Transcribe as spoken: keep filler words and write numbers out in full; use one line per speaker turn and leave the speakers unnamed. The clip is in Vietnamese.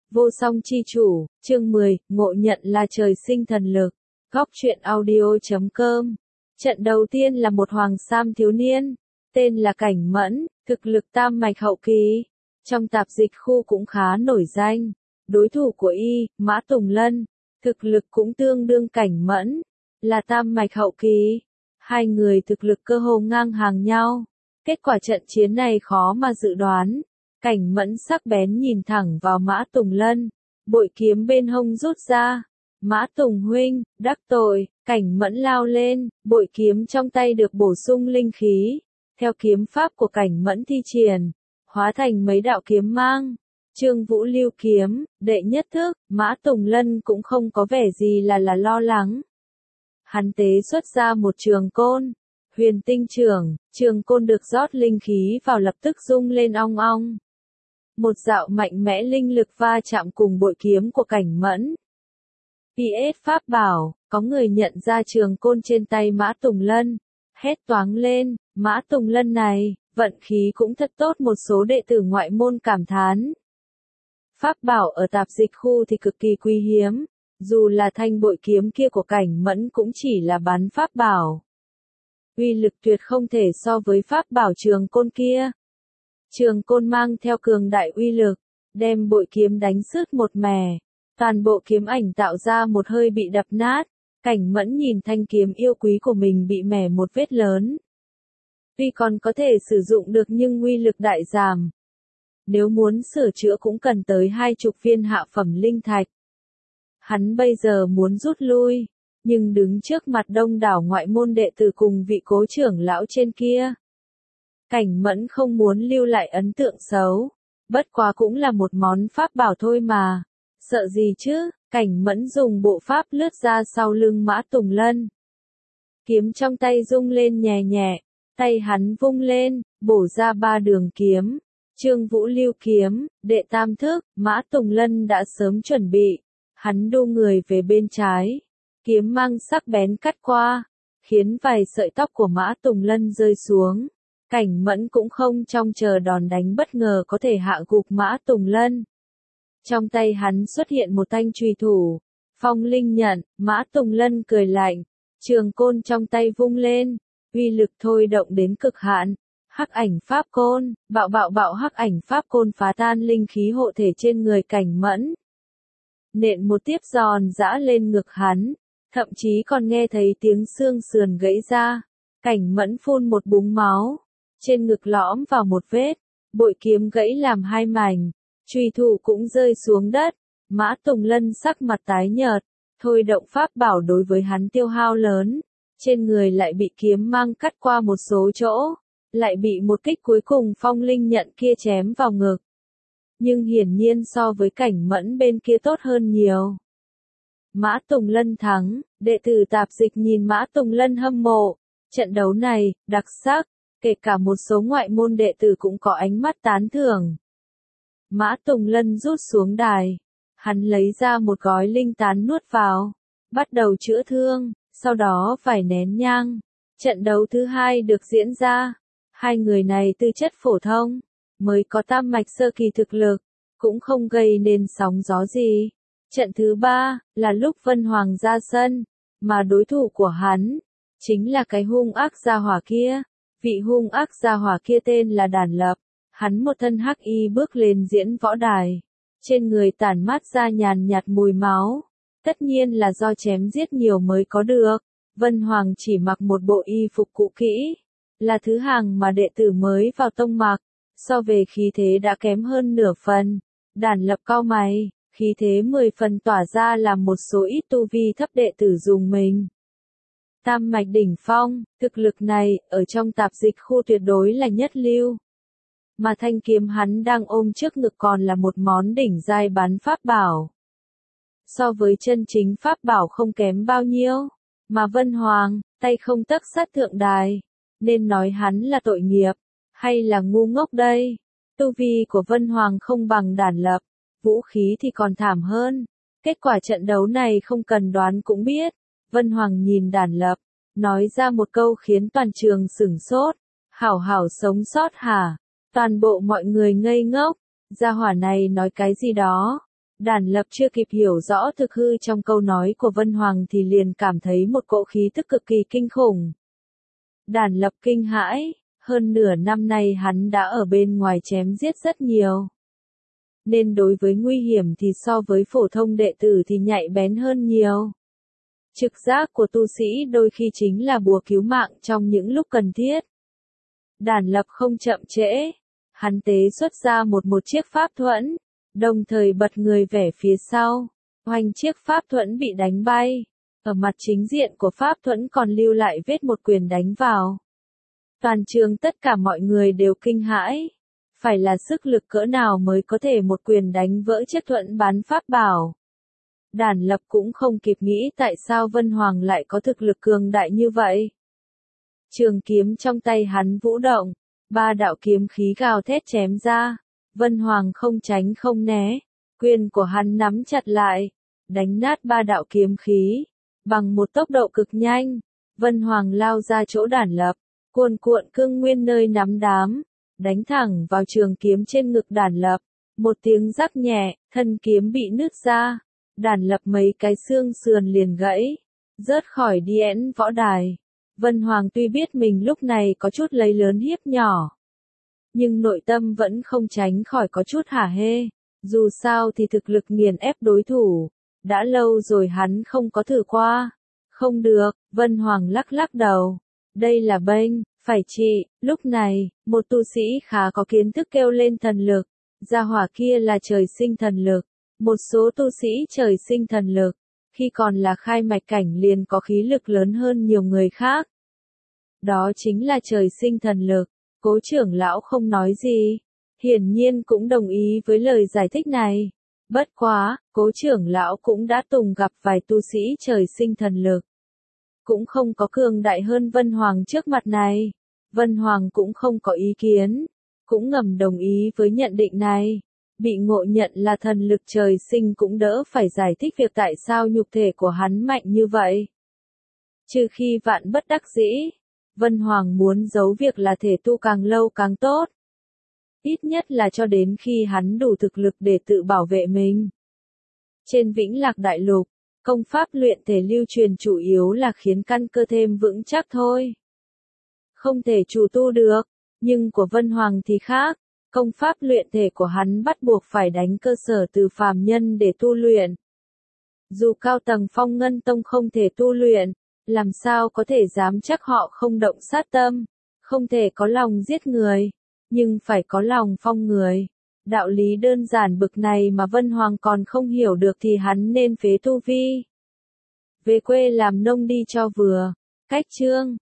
Vô song chi chủ, chương mười, ngộ nhận là trời sinh thần lực. Góc truyện audio chấm com. Trận đầu tiên là một hoàng sam thiếu niên, tên là Cảnh Mẫn, thực lực tam mạch hậu kỳ. Trong tạp dịch khu cũng khá nổi danh. Đối thủ của y, Mã Tùng Lân, thực lực cũng tương đương Cảnh Mẫn, là tam mạch hậu kỳ. Hai người thực lực cơ hồ ngang hàng nhau. Kết quả trận chiến này khó mà dự đoán. Cảnh Mẫn sắc bén nhìn thẳng vào Mã Tùng Lân, bội kiếm bên hông rút ra. Mã Tùng huynh, đắc tội. Cảnh Mẫn lao lên, bội kiếm trong tay được bổ sung linh khí. Theo kiếm pháp của Cảnh Mẫn thi triển, hóa thành mấy đạo kiếm mang. Trương Vũ lưu kiếm, đệ nhất thức, Mã Tùng Lân cũng không có vẻ gì là là lo lắng. Hắn tế xuất ra một trường côn, huyền tinh trường, trường côn được rót linh khí vào lập tức rung lên ong ong. Một dạo mạnh mẽ linh lực va chạm cùng bội kiếm của Cảnh Mẫn. pê ét pháp bảo, có người nhận ra trường côn trên tay Mã Tùng Lân, hét toáng lên, Mã Tùng Lân này, vận khí cũng thật tốt, một số đệ tử ngoại môn cảm thán. Pháp bảo ở tạp dịch khu thì cực kỳ quý hiếm, dù là thanh bội kiếm kia của Cảnh Mẫn cũng chỉ là bán pháp bảo. Uy lực tuyệt không thể so với pháp bảo trường côn kia. Trường côn mang theo cường đại uy lực, đem bội kiếm đánh sứt một mẻ. Toàn bộ kiếm ảnh tạo ra một hơi bị đập nát. Cảnh Mẫn nhìn thanh kiếm yêu quý của mình bị mẻ một vết lớn. Tuy còn có thể sử dụng được nhưng uy lực đại giảm. Nếu muốn sửa chữa cũng cần tới hai chục viên hạ phẩm linh thạch. Hắn bây giờ muốn rút lui, nhưng đứng trước mặt đông đảo ngoại môn đệ tử cùng vị cố trưởng lão trên kia. Cảnh Mẫn không muốn lưu lại ấn tượng xấu, bất quá cũng là một món pháp bảo thôi mà, sợ gì chứ. Cảnh Mẫn dùng bộ pháp lướt ra sau lưng Mã Tùng Lân. Kiếm trong tay rung lên nhẹ nhẹ, tay hắn vung lên, bổ ra ba đường kiếm. Trương Vũ lưu kiếm, đệ tam thức, Mã Tùng Lân đã sớm chuẩn bị. Hắn đu người về bên trái, kiếm mang sắc bén cắt qua, khiến vài sợi tóc của Mã Tùng Lân rơi xuống. Cảnh Mẫn cũng không trông chờ đòn đánh bất ngờ có thể hạ gục Mã Tùng Lân. Trong tay hắn xuất hiện một thanh chùy thủ, phong linh nhận. Mã Tùng Lân cười lạnh, trường côn trong tay vung lên, uy lực thôi động đến cực hạn. Hắc ảnh pháp côn, bạo bạo bạo hắc ảnh pháp côn phá tan linh khí hộ thể trên người Cảnh Mẫn. Nện một tiếp giòn giã lên ngực hắn, thậm chí còn nghe thấy tiếng xương sườn gãy ra. Cảnh Mẫn phun một búng máu, trên ngực lõm vào một vết, bội kiếm gãy làm hai mảnh, chùy thủ cũng rơi xuống đất. Mã Tùng Lân sắc mặt tái nhợt, thôi động pháp bảo đối với hắn tiêu hao lớn, trên người lại bị kiếm mang cắt qua một số chỗ, lại bị một kích cuối cùng phong linh nhận kia chém vào ngực. Nhưng hiển nhiên so với Cảnh Mẫn bên kia tốt hơn nhiều. Mã Tùng Lân thắng, đệ tử tạp dịch nhìn Mã Tùng Lân hâm mộ. Trận đấu này, đặc sắc, kể cả một số ngoại môn đệ tử cũng có ánh mắt tán thưởng. Mã Tùng Lân rút xuống đài. Hắn lấy ra một gói linh tán nuốt vào, bắt đầu chữa thương, sau đó phải nén nhang. Trận đấu thứ hai được diễn ra. Hai người này tư chất phổ thông, mới có tam mạch sơ kỳ thực lực, cũng không gây nên sóng gió gì. Trận thứ ba, là lúc Vân Hoàng ra sân, mà đối thủ của hắn, chính là cái hung ác gia hỏa kia. Vị hung ác gia hỏa kia tên là Đàn Lập, hắn một thân hắc y bước lên diễn võ đài. Trên người tản mát ra nhàn nhạt mùi máu, tất nhiên là do chém giết nhiều mới có được. Vân Hoàng chỉ mặc một bộ y phục cũ kỹ, là thứ hàng mà đệ tử mới vào tông mặc, so về khí thế đã kém hơn nửa phần. Đàn Lập cau mày, khí thế mười phần tỏa ra làm một số ít tu vi thấp đệ tử dùng mình. Tam mạch đỉnh phong, thực lực này, ở trong tạp dịch khu tuyệt đối là nhất lưu. Mà thanh kiếm hắn đang ôm trước ngực còn là một món đỉnh giai bán pháp bảo. So với chân chính pháp bảo không kém bao nhiêu, mà Vân Hoàng, tay không tấc sát thượng đài. Nên nói hắn là tội nghiệp, hay là ngu ngốc đây? Tu vi của Vân Hoàng không bằng Đàn Lập, vũ khí thì còn thảm hơn. Kết quả trận đấu này không cần đoán cũng biết. Vân Hoàng nhìn Đàn Lập, nói ra một câu khiến toàn trường sửng sốt. Hảo hảo sống sót hả? Toàn bộ mọi người ngây ngốc. Gia hỏa này nói cái gì đó? Đản Lập chưa kịp hiểu rõ thực hư trong câu nói của Vân Hoàng thì liền cảm thấy một cỗ khí tức cực kỳ kinh khủng. Đản Lập kinh hãi, hơn nửa năm nay hắn đã ở bên ngoài chém giết rất nhiều. Nên đối với nguy hiểm thì so với phổ thông đệ tử thì nhạy bén hơn nhiều. Trực giác của tu sĩ đôi khi chính là bùa cứu mạng trong những lúc cần thiết. Đản Lập không chậm trễ, hắn tế xuất ra một một chiếc pháp thuẫn, đồng thời bật người về phía sau, oanh chiếc pháp thuẫn bị đánh bay. Ở mặt chính diện của pháp thuẫn còn lưu lại vết một quyền đánh vào. Toàn trường tất cả mọi người đều kinh hãi. Phải là sức lực cỡ nào mới có thể một quyền đánh vỡ chiếc thuẫn bán pháp bảo. Đản Lập cũng không kịp nghĩ tại sao Vân Hoàng lại có thực lực cường đại như vậy. Trường kiếm trong tay hắn vũ động, ba đạo kiếm khí gào thét chém ra. Vân Hoàng không tránh không né, quyền của hắn nắm chặt lại, đánh nát ba đạo kiếm khí. Bằng một tốc độ cực nhanh, Vân Hoàng lao ra chỗ Đản Lập, cuồn cuộn cương nguyên nơi nắm đám, đánh thẳng vào trường kiếm trên ngực Đản Lập. Một tiếng rắc nhẹ, thân kiếm bị nứt ra, Đản Lập mấy cái xương sườn liền gãy, rớt khỏi điển võ đài. Vân Hoàng tuy biết mình lúc này có chút lấy lớn hiếp nhỏ, nhưng nội tâm vẫn không tránh khỏi có chút hả hê. Dù sao thì thực lực nghiền ép đối thủ, đã lâu rồi hắn không có thử qua. Không được, Vân Hoàng lắc lắc đầu. Đây là bênh, phải trị. Lúc này, một tu sĩ khá có kiến thức kêu lên thần lực. Gia hỏa kia là trời sinh thần lực. Một số tu sĩ trời sinh thần lực, khi còn là khai mạch cảnh liền có khí lực lớn hơn nhiều người khác. Đó chính là trời sinh thần lực. Cố trưởng lão không nói gì, hiển nhiên cũng đồng ý với lời giải thích này. Bất quá, cố trưởng lão cũng đã từng gặp vài tu sĩ trời sinh thần lực. Cũng không có cường đại hơn Vân Hoàng trước mặt này. Vân Hoàng cũng không có ý kiến, cũng ngầm đồng ý với nhận định này. Bị ngộ nhận là thần lực trời sinh cũng đỡ phải giải thích việc tại sao nhục thể của hắn mạnh như vậy. Trừ khi vạn bất đắc dĩ, Vân Hoàng muốn giấu việc là thể tu càng lâu càng tốt. Ít nhất là cho đến khi hắn đủ thực lực để tự bảo vệ mình. Trên Vĩnh Lạc Đại Lục, công pháp luyện thể lưu truyền chủ yếu là khiến căn cơ thêm vững chắc thôi. Không thể chủ tu được, nhưng của Vân Hoàng thì khác. Công pháp luyện thể của hắn bắt buộc phải đánh cơ sở từ phàm nhân để tu luyện. Dù cao tầng Phong Ngân Tông không thể tu luyện, làm sao có thể dám chắc họ không động sát tâm, không thể có lòng giết người, nhưng phải có lòng phong người. Đạo lý đơn giản bực này mà Vân Hoàng còn không hiểu được thì hắn nên phế tu vi. Về quê làm nông đi cho vừa. Cách chương